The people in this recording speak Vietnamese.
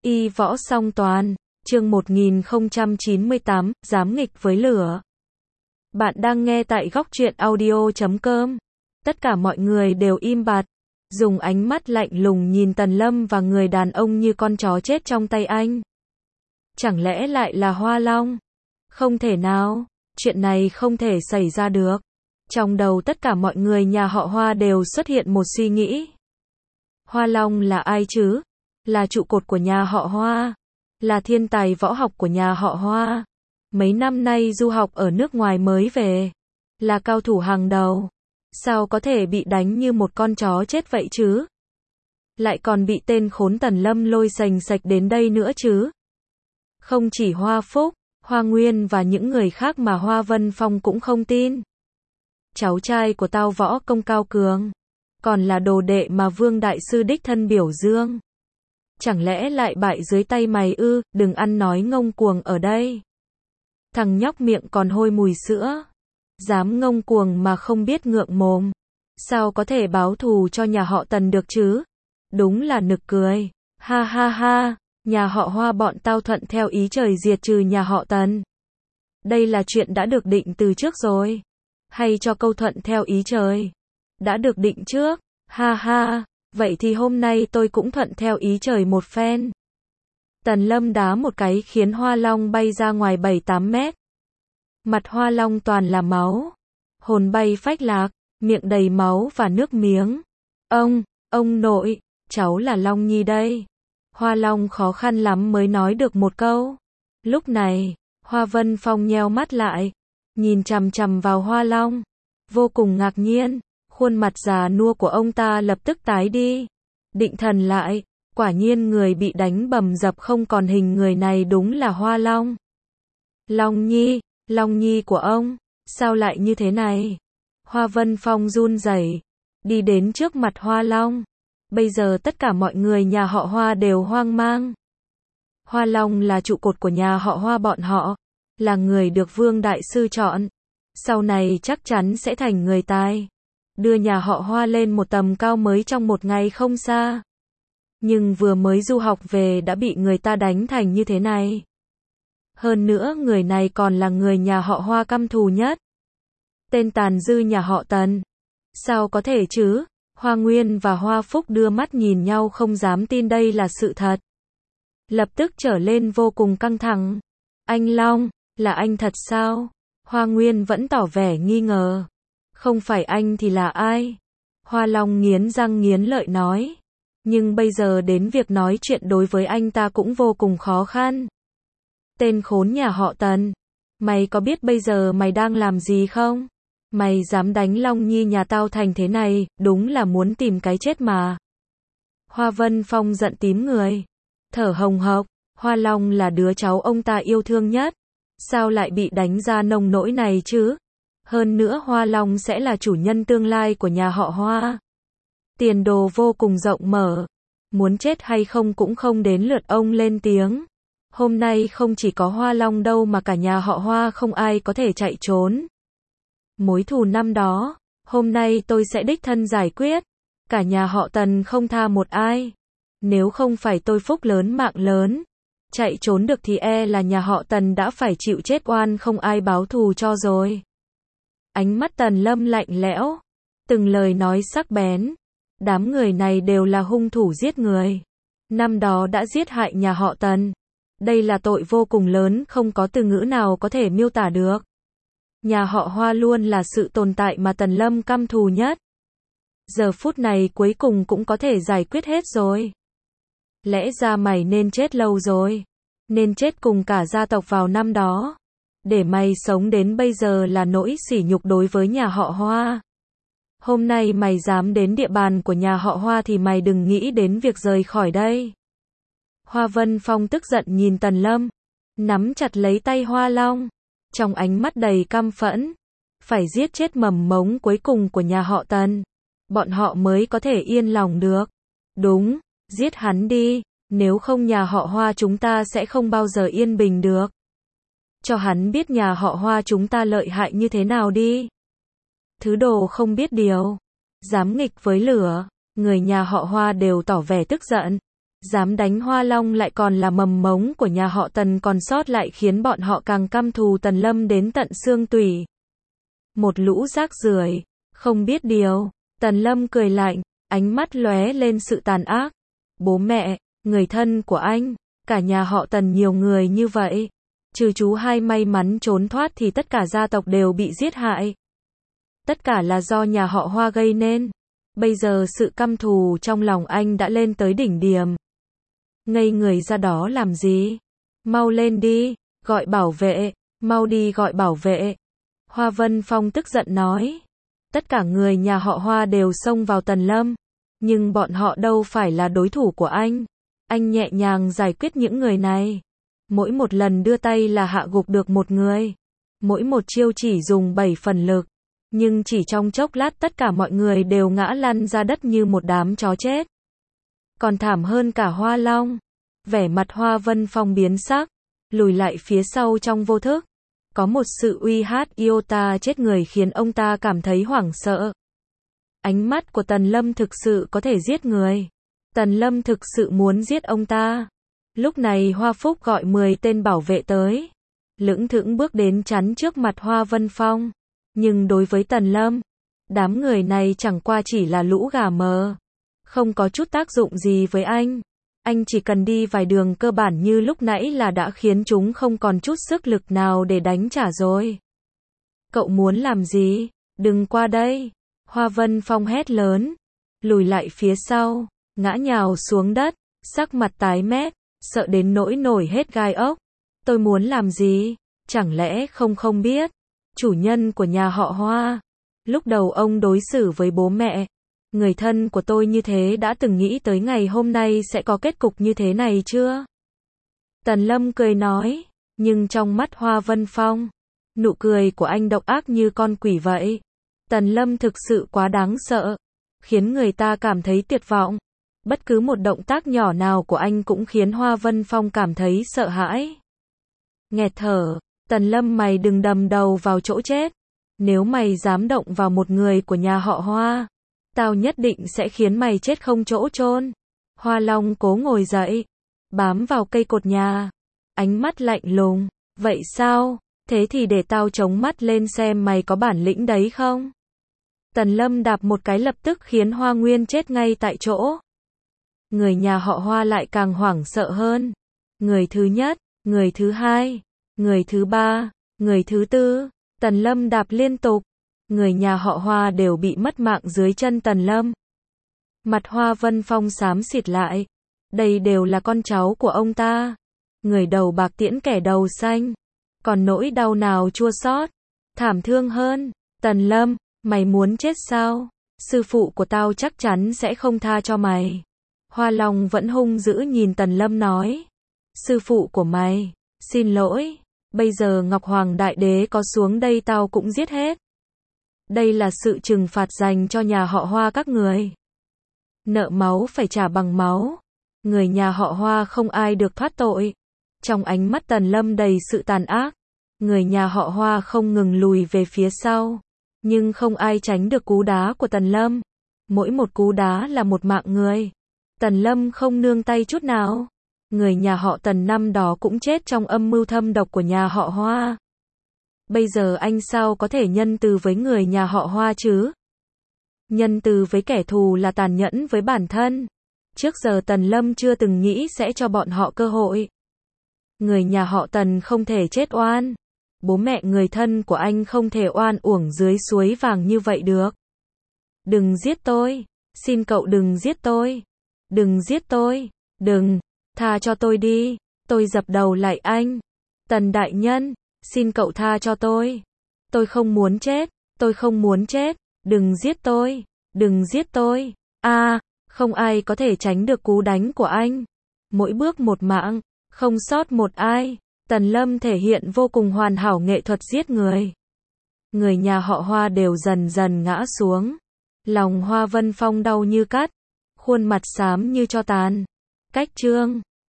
Y võ song toàn, chương 1098, dám nghịch với lửa. Bạn đang nghe tại góc truyện audio.com. Tất cả mọi người đều im bặt, dùng ánh mắt lạnh lùng nhìn Tần Lâm và người đàn ông như con chó chết trong tay anh. Chẳng lẽ lại là Hoa Long? Không thể nào, chuyện này không thể xảy ra được. Trong đầu tất cả mọi người nhà họ Hoa đều xuất hiện một suy nghĩ. Hoa Long là ai chứ? Là trụ cột của nhà họ Hoa, là thiên tài võ học của nhà họ Hoa. Mấy năm nay du học ở nước ngoài mới về, là cao thủ hàng đầu. Sao có thể bị đánh như một con chó chết vậy chứ? Lại còn bị tên khốn Tần Lâm lôi sành sạch đến đây nữa chứ? Không chỉ Hoa Phúc, Hoa Nguyên và những người khác mà Hoa Vân Phong cũng không tin. Cháu trai của tao võ công cao cường, còn là đồ đệ mà Vương Đại Sư đích thân biểu dương. Chẳng lẽ lại bại dưới tay mày ư? Đừng ăn nói ngông cuồng ở đây. Thằng nhóc miệng còn hôi mùi sữa, dám ngông cuồng mà không biết ngượng mồm. Sao có thể báo thù cho nhà họ Tần được chứ? Đúng là nực cười. Ha ha ha, nhà họ Hoa bọn tao thuận theo ý trời diệt trừ nhà họ Tần. Đây là chuyện đã được định từ trước rồi. Hay cho câu thuận theo ý trời đã được định trước. Ha ha, vậy thì hôm nay tôi cũng thuận theo ý trời một phen. Tần Lâm đá một cái khiến Hoa Long bay ra ngoài 7-8 mét. Mặt Hoa Long toàn là máu, hồn bay phách lạc, miệng đầy máu và nước miếng. Ông nội, cháu là Long Nhi đây. Hoa Long khó khăn lắm mới nói được một câu. Lúc này, Hoa Vân Phong nheo mắt lại, nhìn chằm chằm vào Hoa Long, vô cùng ngạc nhiên. Khuôn mặt già nua của ông ta lập tức tái đi. Định thần lại, quả nhiên người bị đánh bầm dập không còn hình người này đúng là Hoa Long. Long Nhi của ông, sao lại như thế này? Hoa Vân Phong run rẩy, đi đến trước mặt Hoa Long. Bây giờ tất cả mọi người nhà họ Hoa đều hoang mang. Hoa Long là trụ cột của nhà họ Hoa bọn họ, là người được Vương Đại Sư chọn. Sau này chắc chắn sẽ thành người tài, đưa nhà họ Hoa lên một tầm cao mới trong một ngày không xa. Nhưng vừa mới du học về đã bị người ta đánh thành như thế này. Hơn nữa người này còn là người nhà họ Hoa căm thù nhất. Tên tàn dư nhà họ Tần. Sao có thể chứ? Hoa Nguyên và Hoa Phúc đưa mắt nhìn nhau không dám tin đây là sự thật. Lập tức trở lên vô cùng căng thẳng. Anh Long, là anh thật sao? Hoa Nguyên vẫn tỏ vẻ nghi ngờ. Không phải anh thì là ai? Hoa Long nghiến răng nghiến lợi nói. Nhưng bây giờ đến việc nói chuyện đối với anh ta cũng vô cùng khó khăn. Tên khốn nhà họ Tần, mày có biết bây giờ mày đang làm gì không? Mày dám đánh Long Nhi nhà tao thành thế này, đúng là muốn tìm cái chết mà. Hoa Vân Phong giận tím người, thở hồng hộc. Hoa Long là đứa cháu ông ta yêu thương nhất, sao lại bị đánh ra nông nỗi này chứ? Hơn nữa Hoa Long sẽ là chủ nhân tương lai của nhà họ Hoa. Tiền đồ vô cùng rộng mở. Muốn chết hay không cũng không đến lượt ông lên tiếng. Hôm nay không chỉ có Hoa Long đâu mà cả nhà họ Hoa không ai có thể chạy trốn. Mối thù năm đó, hôm nay tôi sẽ đích thân giải quyết. Cả nhà họ Tần không tha một ai. Nếu không phải tôi phúc lớn mạng lớn, chạy trốn được thì là nhà họ Tần đã phải chịu chết oan không ai báo thù cho rồi. Ánh mắt Tần Lâm lạnh lẽo, từng lời nói sắc bén. Đám người này đều là hung thủ giết người. Năm đó đã giết hại nhà họ Tần. Đây là tội vô cùng lớn không có từ ngữ nào có thể miêu tả được. Nhà họ Hoa luôn là sự tồn tại mà Tần Lâm căm thù nhất. Giờ phút này cuối cùng cũng có thể giải quyết hết rồi. Lẽ ra mày nên chết lâu rồi. Nên chết cùng cả gia tộc vào năm đó. Để mày sống đến bây giờ là nỗi sỉ nhục đối với nhà họ Hoa. Hôm nay mày dám đến địa bàn của nhà họ Hoa thì mày đừng nghĩ đến việc rời khỏi đây. Hoa Vân Phong tức giận nhìn Tần Lâm, nắm chặt lấy tay Hoa Long, trong ánh mắt đầy căm phẫn. Phải giết chết mầm mống cuối cùng của nhà họ Tần, bọn họ mới có thể yên lòng được. Đúng, giết hắn đi, nếu không nhà họ Hoa chúng ta sẽ không bao giờ yên bình được. Cho hắn biết nhà họ Hoa chúng ta lợi hại như thế nào đi. Thứ đồ không biết điều, dám nghịch với lửa. Người nhà họ Hoa đều tỏ vẻ tức giận. Dám đánh Hoa Long lại còn là mầm mống của nhà họ Tần còn sót lại khiến bọn họ càng căm thù Tần Lâm đến tận xương tủy. Một lũ rác rưởi, không biết điều. Tần Lâm cười lạnh, ánh mắt lóe lên sự tàn ác. Bố mẹ, người thân của anh, cả nhà họ Tần nhiều người như vậy. Trừ chú hai may mắn trốn thoát thì tất cả gia tộc đều bị giết hại. Tất cả là do nhà họ Hoa gây nên. Bây giờ sự căm thù trong lòng anh đã lên tới đỉnh điểm. Ngây người ra đó làm gì? Mau lên đi, gọi bảo vệ, mau đi gọi bảo vệ. Hoa Vân Phong tức giận nói. Tất cả người nhà họ Hoa đều xông vào Tần Lâm. Nhưng bọn họ đâu phải là đối thủ của anh. Anh nhẹ nhàng giải quyết những người này. Mỗi một lần đưa tay là hạ gục được một người. Mỗi một chiêu chỉ dùng 7 phần lực. Nhưng chỉ trong chốc lát tất cả mọi người đều ngã lăn ra đất như một đám chó chết. Còn thảm hơn cả Hoa Long. Vẻ mặt Hoa Vân Phong biến sắc, lùi lại phía sau trong vô thức. Có một sự uy hát iota chết người khiến ông ta cảm thấy hoảng sợ. Ánh mắt của Tần Lâm thực sự có thể giết người. Tần Lâm thực sự muốn giết ông ta. Lúc này Hoa Phúc gọi 10 tên bảo vệ tới. Lững thững bước đến chắn trước mặt Hoa Vân Phong. Nhưng đối với Tần Lâm, đám người này chẳng qua chỉ là lũ gà mờ. Không có chút tác dụng gì với anh. Anh chỉ cần đi vài đường cơ bản như lúc nãy là đã khiến chúng không còn chút sức lực nào để đánh trả rồi. Cậu muốn làm gì? Đừng qua đây. Hoa Vân Phong hét lớn. Lùi lại phía sau, ngã nhào xuống đất, sắc mặt tái mét, sợ đến nỗi nổi hết gai ốc. Tôi muốn làm gì? Chẳng lẽ không biết? Chủ nhân của nhà họ Hoa. Lúc đầu ông đối xử với bố mẹ, người thân của tôi như thế đã từng nghĩ tới ngày hôm nay sẽ có kết cục như thế này chưa? Tần Lâm cười nói, nhưng trong mắt Hoa Vân Phong, nụ cười của anh độc ác như con quỷ vậy. Tần Lâm thực sự quá đáng sợ, khiến người ta cảm thấy tuyệt vọng. Bất cứ một động tác nhỏ nào của anh cũng khiến Hoa Vân Phong cảm thấy sợ hãi. Nghẹt thở, Tần Lâm mày đừng đâm đầu vào chỗ chết. Nếu mày dám động vào một người của nhà họ Hoa, tao nhất định sẽ khiến mày chết không chỗ chôn. Hoa Long cố ngồi dậy, bám vào cây cột nhà, ánh mắt lạnh lùng. Vậy sao? Thế thì để tao chống mắt lên xem mày có bản lĩnh đấy không? Tần Lâm đạp một cái lập tức khiến Hoa Nguyên chết ngay tại chỗ. Người nhà họ Hoa lại càng hoảng sợ hơn. Người thứ nhất, người thứ hai, người thứ ba, người thứ tư, Tần Lâm đạp liên tục. Người nhà họ Hoa đều bị mất mạng dưới chân Tần Lâm. Mặt Hoa Vân Phong xám xịt lại. Đây đều là con cháu của ông ta. Người đầu bạc tiễn kẻ đầu xanh. Còn nỗi đau nào chua xót, thảm thương hơn. Tần Lâm, mày muốn chết sao? Sư phụ của tao chắc chắn sẽ không tha cho mày. Hoa Long vẫn hung dữ nhìn Tần Lâm nói. Sư phụ của mày, xin lỗi. Bây giờ Ngọc Hoàng Đại Đế có xuống đây tao cũng giết hết. Đây là sự trừng phạt dành cho nhà họ Hoa các người. Nợ máu phải trả bằng máu. Người nhà họ Hoa không ai được thoát tội. Trong ánh mắt Tần Lâm đầy sự tàn ác. Người nhà họ Hoa không ngừng lùi về phía sau. Nhưng không ai tránh được cú đá của Tần Lâm. Mỗi một cú đá là một mạng người. Tần Lâm không nương tay chút nào. Người nhà họ Tần năm đó cũng chết trong âm mưu thâm độc của nhà họ Hoa. Bây giờ anh sao có thể nhân từ với người nhà họ Hoa chứ? Nhân từ với kẻ thù là tàn nhẫn với bản thân. Trước giờ Tần Lâm chưa từng nghĩ sẽ cho bọn họ cơ hội. Người nhà họ Tần không thể chết oan. Bố mẹ người thân của anh không thể oan uổng dưới suối vàng như vậy được. Đừng giết tôi. Xin cậu đừng giết tôi. Đừng giết tôi. Đừng. Tha cho tôi đi. Tôi dập đầu lại anh. Tần đại nhân. Xin cậu tha cho tôi. Tôi không muốn chết. Tôi không muốn chết. Đừng giết tôi. Đừng giết tôi. Không ai có thể tránh được cú đánh của anh. Mỗi bước một mạng. Không sót một ai. Tần Lâm thể hiện vô cùng hoàn hảo nghệ thuật giết người. Người nhà họ Hoa đều dần dần ngã xuống. Lòng Hoa Vân Phong đau như cắt. Khuôn mặt xám như tro tàn. Cách chương